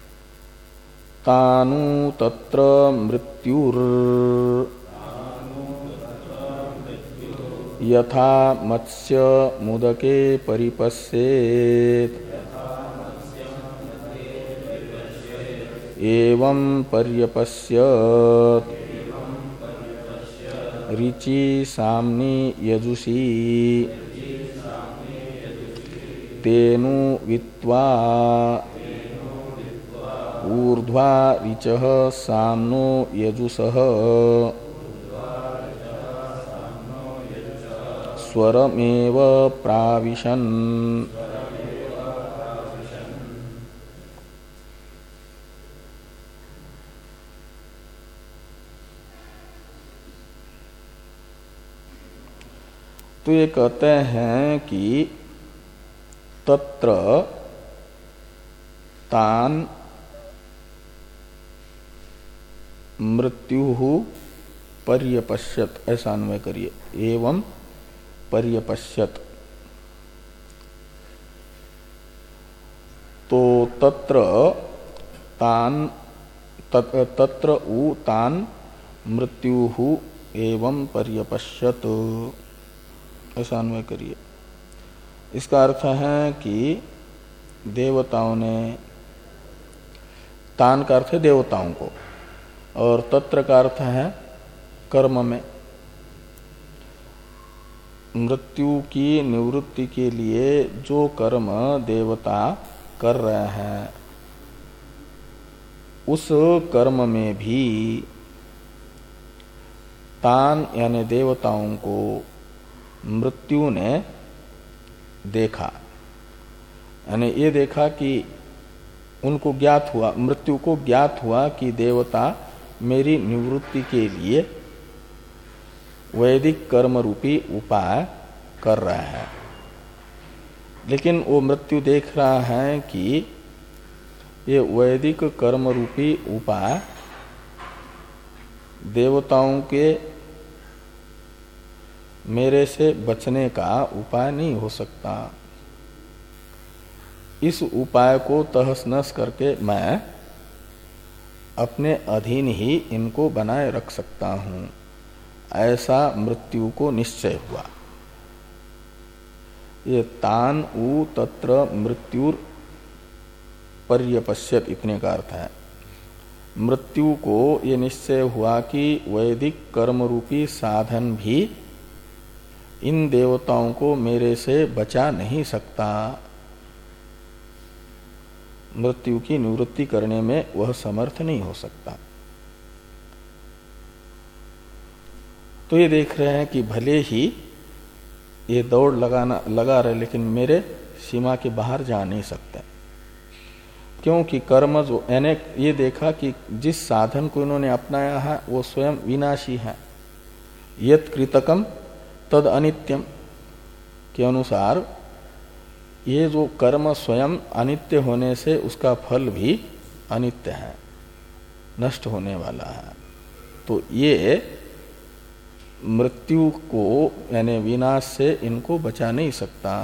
तानु तत्र मृत्युर यथा मत्स्य मुदके परिपश्येत् एवं पर्यपश्यत् ऋचि साम्नि यजुषी तेनु वित्वा ऊर्ध्वा ऋचः साम्नो यजुषः स्वरमेव प्राविशन्। तो ये कहते हैं कि तत्र तान मृत्यु पर्यपश्यत, ऐसा अन्वय करिए। एवं पर्यपश्यत, तो तत्र तान तत, तत्र उ तान मृत्यु एवं पर्यपश्यत, ऐसा अन्वय करिए। इसका अर्थ है कि देवताओं ने, तान का अर्थ है देवताओं को, और तत्र का अर्थ है कर्म में। मृत्यु की निवृत्ति के लिए जो कर्म देवता कर रहे हैं, उस कर्म में भी तान यानी देवताओं को मृत्यु ने देखा। यानी ये देखा कि उनको ज्ञात हुआ, मृत्यु को ज्ञात हुआ कि देवता मेरी निवृत्ति के लिए वैदिक कर्म रूपी उपाय कर रहा है। लेकिन वो मृत्यु देख रहा है कि ये वैदिक कर्म रूपी उपाय देवताओं के मेरे से बचने का उपाय नहीं हो सकता। इस उपाय को तहस नहस करके मैं अपने अधीन ही इनको बनाए रख सकता हूं, ऐसा मृत्यु को निश्चय हुआ। ये तान उ तत्र मृत्युर पर्यपश्यत इतने का अर्थ है। मृत्यु को ये निश्चय हुआ कि वैदिक कर्म रूपी साधन भी इन देवताओं को मेरे से बचा नहीं सकता, मृत्यु की निवृत्ति करने में वह समर्थ नहीं हो सकता। तो ये देख रहे हैं कि भले ही ये दौड़ लगाना लगा रहे, लेकिन मेरे सीमा के बाहर जा नहीं सकते, क्योंकि कर्म जो यानी ये देखा कि जिस साधन को इन्होंने अपनाया है वो स्वयं विनाशी है। यत कृतकम तद अनित्यम के अनुसार ये जो कर्म स्वयं अनित्य होने से उसका फल भी अनित्य है, नष्ट होने वाला है। तो ये मृत्यु को यानी विनाश से इनको बचा नहीं सकता,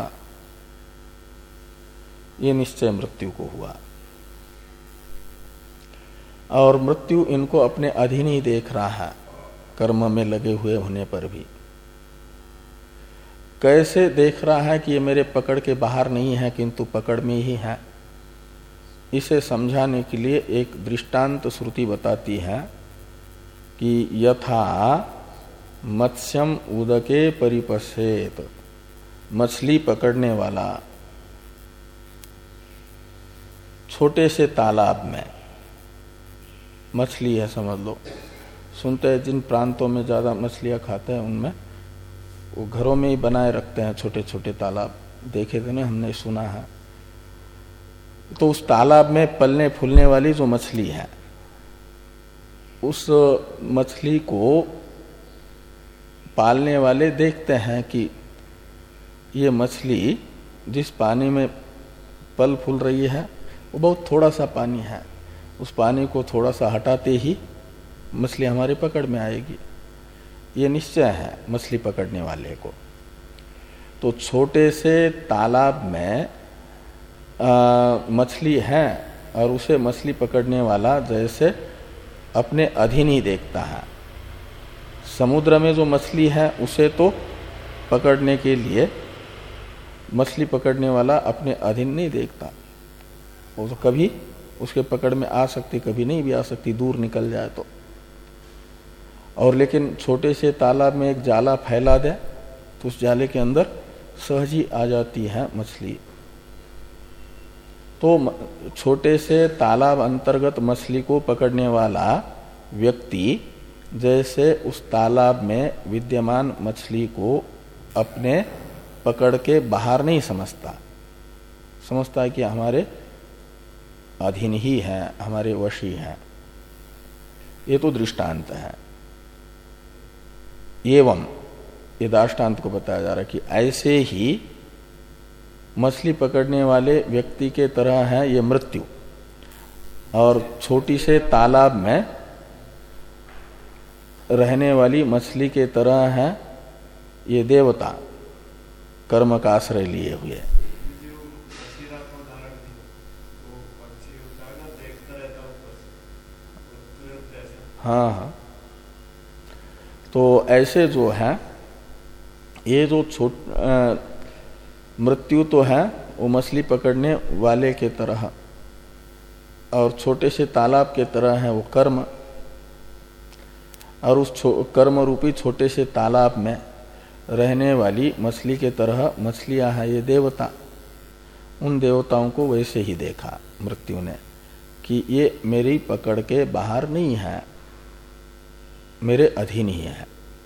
ये निश्चय मृत्यु को हुआ। और मृत्यु इनको अपने अधीन ही देख रहा है, कर्म में लगे हुए होने पर भी। कैसे देख रहा है कि ये मेरे पकड़ के बाहर नहीं है किंतु पकड़ में ही है, इसे समझाने के लिए एक दृष्टांत श्रुति बताती है कि यथा मत्स्यम उदके परिपश्येत, मछली पकड़ने वाला छोटे से तालाब में, मछली है समझ लो, सुनते हैं जिन प्रांतों में ज्यादा मछलियां खाते हैं उनमें वो घरों में ही बनाए रखते हैं छोटे छोटे तालाब, देखे थे ना, हमने सुना है। तो उस तालाब में पलने फूलने वाली जो मछली है, उस मछली को पालने वाले देखते हैं कि ये मछली जिस पानी में पल फूल रही है वो बहुत थोड़ा सा पानी है, उस पानी को थोड़ा सा हटाते ही मछली हमारे पकड़ में आएगी, ये निश्चय है मछली पकड़ने वाले को। तो छोटे से तालाब में मछली है और उसे मछली पकड़ने वाला जैसे अपने अधीन ही देखता है। समुद्र में जो मछली है उसे तो पकड़ने के लिए मछली पकड़ने वाला अपने अधीन नहीं देखता, वो तो कभी उसके पकड़ में आ सकती, कभी नहीं भी आ सकती, दूर निकल जाए तो। और लेकिन छोटे से तालाब में एक जाला फैला दे तो उस जाले के अंदर सहज ही आ जाती है मछली। तो छोटे से तालाब अंतर्गत मछली को पकड़ने वाला व्यक्ति जैसे उस तालाब में विद्यमान मछली को अपने पकड़ के बाहर नहीं समझता, समझता है कि हमारे अधीन ही है, हमारे वश ही है। ये तो दृष्टांत है। एवं ये दाष्टांत को बताया जा रहा है कि ऐसे ही मछली पकड़ने वाले व्यक्ति के तरह है ये मृत्यु, और छोटी से तालाब में रहने वाली मछली के तरह है ये देवता, कर्म का आश्रय लिए हुए। हाँ हाँ, तो ऐसे जो है ये जो छोट मृत्यु तो है वो मछली पकड़ने वाले के तरह, और छोटे से तालाब के तरह है वो कर्म, और उस कर्म रूपी छोटे से तालाब में रहने वाली मछली के तरह मछलियां हैं ये देवता। उन देवताओं को वैसे ही देखा मृत्यु ने कि ये मेरी पकड़ के बाहर नहीं है, मेरे अधीन ही है।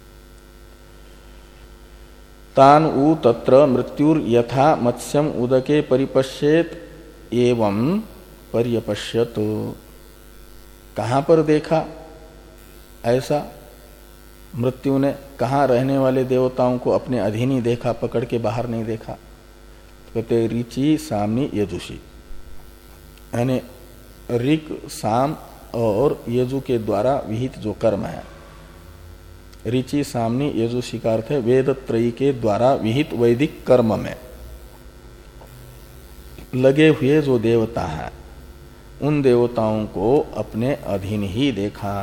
तान उ तत्र मृत्युर यथा मत्स्यम उदके परिपश्येत एवं पर्यपश्यत। कहां पर देखा ऐसा मृत्यु ने? कहां रहने वाले देवताओं को अपने अधीन ही देखा, पकड़ के बाहर नहीं देखा। कहते ऋचि सामनी यजुषी, यानी ऋक साम और यजु के द्वारा विहित जो कर्म है, ऋचि सामनी यजुषी का अर्थ है वेद त्रयी के द्वारा विहित वैदिक कर्म में लगे हुए जो देवता है उन देवताओं को अपने अधीन ही देखा।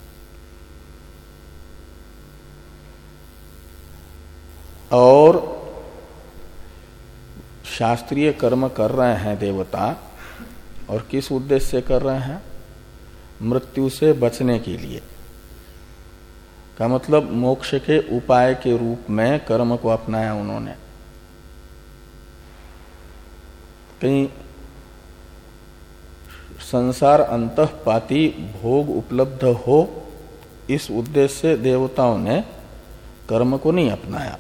और शास्त्रीय कर्म कर रहे हैं देवता, और किस उद्देश्य से कर रहे हैं? मृत्यु से बचने के लिए। का मतलब मोक्ष के उपाय के रूप में कर्म को अपनाया उन्होंने। कहीं संसार अंतःपाती भोग उपलब्ध हो इस उद्देश्य से देवताओं ने कर्म को नहीं अपनाया।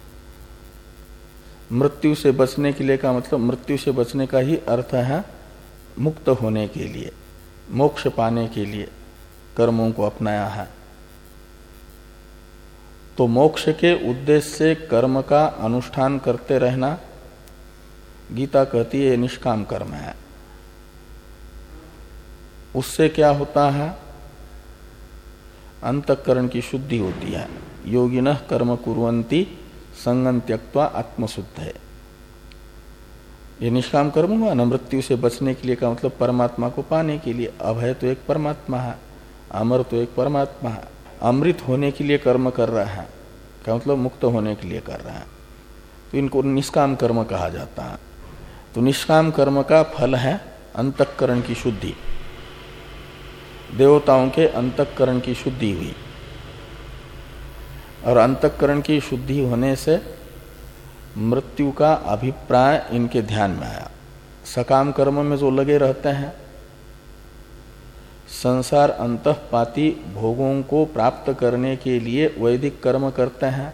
मृत्यु से बचने के लिए का मतलब मृत्यु से बचने का ही अर्थ है मुक्त होने के लिए, मोक्ष पाने के लिए कर्मों को अपनाया है। तो मोक्ष के उद्देश्य से कर्म का अनुष्ठान करते रहना गीता कहती है निष्काम कर्म है। उससे क्या होता है? अंतःकरण की शुद्धि होती है। योगिनः कर्म कुर्वन्ति संगं त्यक्त्वा आत्मशुद्ध है। ये निष्काम कर्म हुआ न मृत्यु से बचने के लिए का मतलब परमात्मा को पाने के लिए। अभय तो एक परमात्मा है, अमर तो एक परमात्मा है। अमृत होने के लिए कर्म कर रहा है का मतलब मुक्त होने के लिए कर रहा है, तो इनको निष्काम कर्म कहा जाता है। तो निष्काम कर्म का फल है अंतःकरण की शुद्धि। देवताओं के अंतःकरण की शुद्धि हुई, और अंतःकरण की शुद्धि होने से मृत्यु का अभिप्राय इनके ध्यान में आया। सकाम कर्म में जो लगे रहते हैं, संसार अंतःपाती भोगों को प्राप्त करने के लिए वैदिक कर्म करते हैं,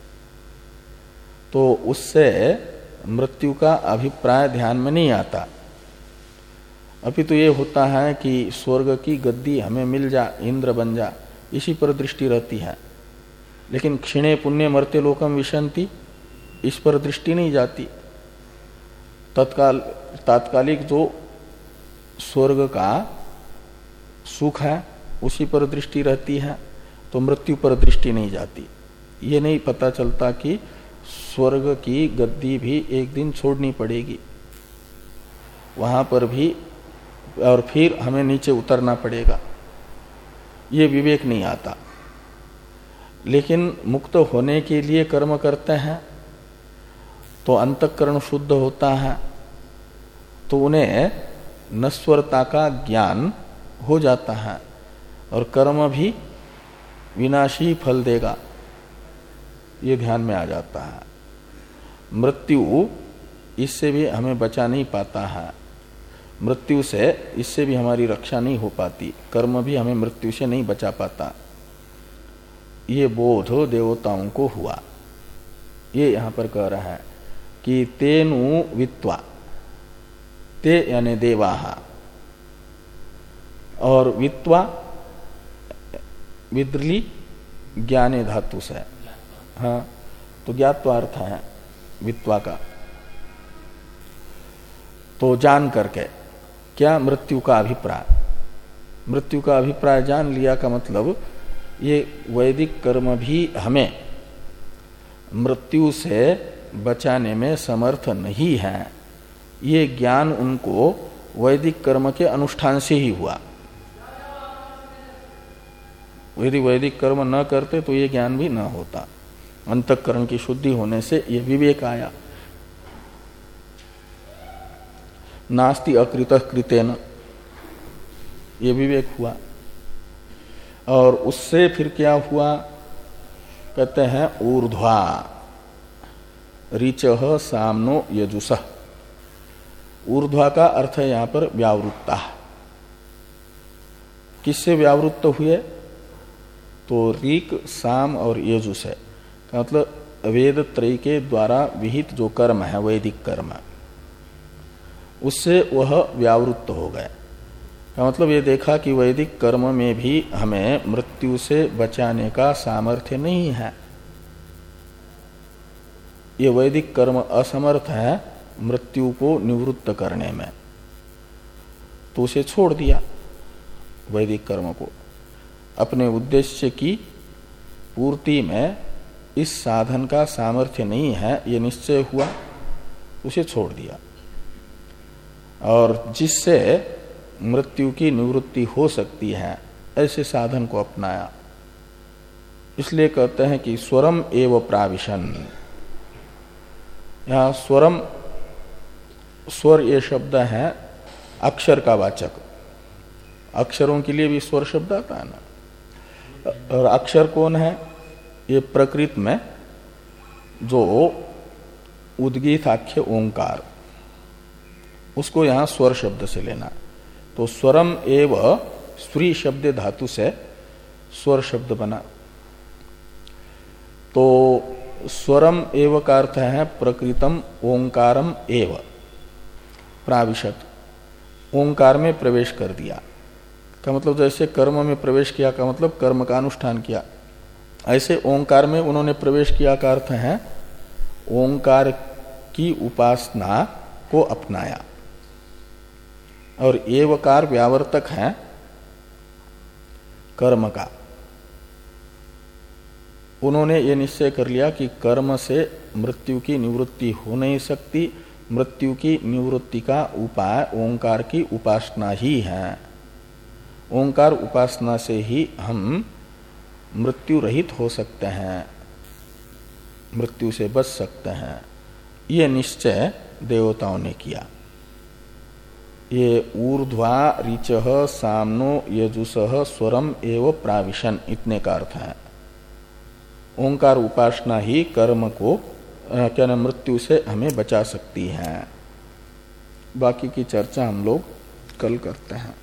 तो उससे मृत्यु का अभिप्राय ध्यान में नहीं आता। अभी तो ये होता है कि स्वर्ग की गद्दी हमें मिल जा, इंद्र बन जा, इसी पर दृष्टि रहती है। लेकिन क्षीणे पुण्य मर्त्य लोकम विशंति, इस पर दृष्टि नहीं जाती। तत्काल तात्कालिक जो स्वर्ग का सुख है उसी पर दृष्टि रहती है, तो मृत्यु पर दृष्टि नहीं जाती। ये नहीं पता चलता कि स्वर्ग की गद्दी भी एक दिन छोड़नी पड़ेगी, वहां पर भी, और फिर हमें नीचे उतरना पड़ेगा। ये विवेक नहीं आता। लेकिन मुक्त होने के लिए कर्म करते हैं तो अंतःकरण शुद्ध होता है, तो उन्हें नश्वरता का ज्ञान हो जाता है, और कर्म भी विनाशी फल देगा, ये ध्यान में आ जाता है। मृत्यु इससे भी हमें बचा नहीं पाता है, मृत्यु से इससे भी हमारी रक्षा नहीं हो पाती, कर्म भी हमें मृत्यु से नहीं बचा पाता। ये बोध देवताओं को हुआ। ये यहां पर कह रहा है कि तेनु वित्वा, ते यानी देवाहा, और वित्वा विद्रली ज्ञाने धातु से, हाँ, तो ज्ञात्वा अर्थ है वित्वा का। तो जान करके क्या मृत्यु का अभिप्राय, मृत्यु का अभिप्राय जान लिया का मतलब ये वैदिक कर्म भी हमें मृत्यु से बचाने में समर्थ नहीं है, ये ज्ञान उनको वैदिक कर्म के अनुष्ठान से ही हुआ। यदि वैदिक कर्म न करते तो ये ज्ञान भी न होता। अंतःकरण की शुद्धि होने से ये विवेक आया। नास्ति अकृतः कृतेन, ये विवेक हुआ। और उससे फिर क्या हुआ? कहते हैं ऊर्ध्वा ऋचः सामनो यजुषः। ऊर्ध्वा का अर्थ है यहां पर व्यावृत्ता। किससे व्यावृत्त हुए? तो ऋक, साम और यजुष है, मतलब वेद त्रय के द्वारा विहित जो कर्म है वैदिक कर्म, उससे वह व्यावृत्त हो गए। का मतलब ये देखा कि वैदिक कर्म में भी हमें मृत्यु से बचाने का सामर्थ्य नहीं है, ये वैदिक कर्म असमर्थ है मृत्यु को निवृत्त करने में, तो उसे छोड़ दिया वैदिक कर्म को। अपने उद्देश्य की पूर्ति में इस साधन का सामर्थ्य नहीं है, ये निश्चय हुआ, उसे छोड़ दिया। और जिससे मृत्यु की निवृत्ति हो सकती है, ऐसे साधन को अपनाया। इसलिए कहते हैं कि स्वरम एव प्राविशन। यहाँ स्वरम, स्वर ये शब्द है अक्षर का वाचक। अक्षरों के लिए भी स्वर शब्द आता है ना। और अक्षर कौन है? ये प्रकृति में जो उद्गीत आख्य ओंकार, उसको यहां स्वर शब्द से लेना। तो स्वरम एव स्त्री शब्द धातु से स्वर शब्द बना। तो स्वरम एव का अर्थ है प्रकृतम ओंकारम एव प्राविशत, ओंकार में प्रवेश कर दिया का मतलब जैसे कर्म में प्रवेश किया का मतलब कर्म का अनुष्ठान किया, ऐसे ओंकार में उन्होंने प्रवेश किया का अर्थ है ओंकार की उपासना को अपनाया। और एवकार व्यावर्तक है कर्म का। उन्होंने ये निश्चय कर लिया कि कर्म से मृत्यु की निवृत्ति हो नहीं सकती, मृत्यु की निवृत्ति का उपाय ओंकार की उपासना ही है। ओंकार उपासना से ही हम मृत्यु रहित हो सकते हैं, मृत्यु से बच सकते हैं। ये निश्चय देवताओं ने किया। ये ऊर्ध्वा ऋचः सामनो यजुषः स्वरम एव प्राविशन, इतने का अर्थ है। ओंकार उपासना ही कर्म को क्या न मृत्यु से हमें बचा सकती है। बाकी की चर्चा हम लोग कल करते हैं।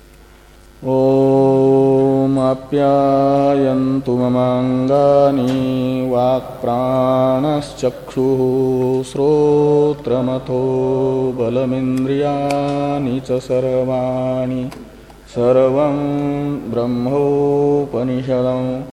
ओम आप्यायन्तु ममांगानि वाक्प्राणश्चक्षुः श्रोत्रमथो बलमिन्द्रियाणि च सर्वाणि सर्वं ब्रह्मोपनिषदम्।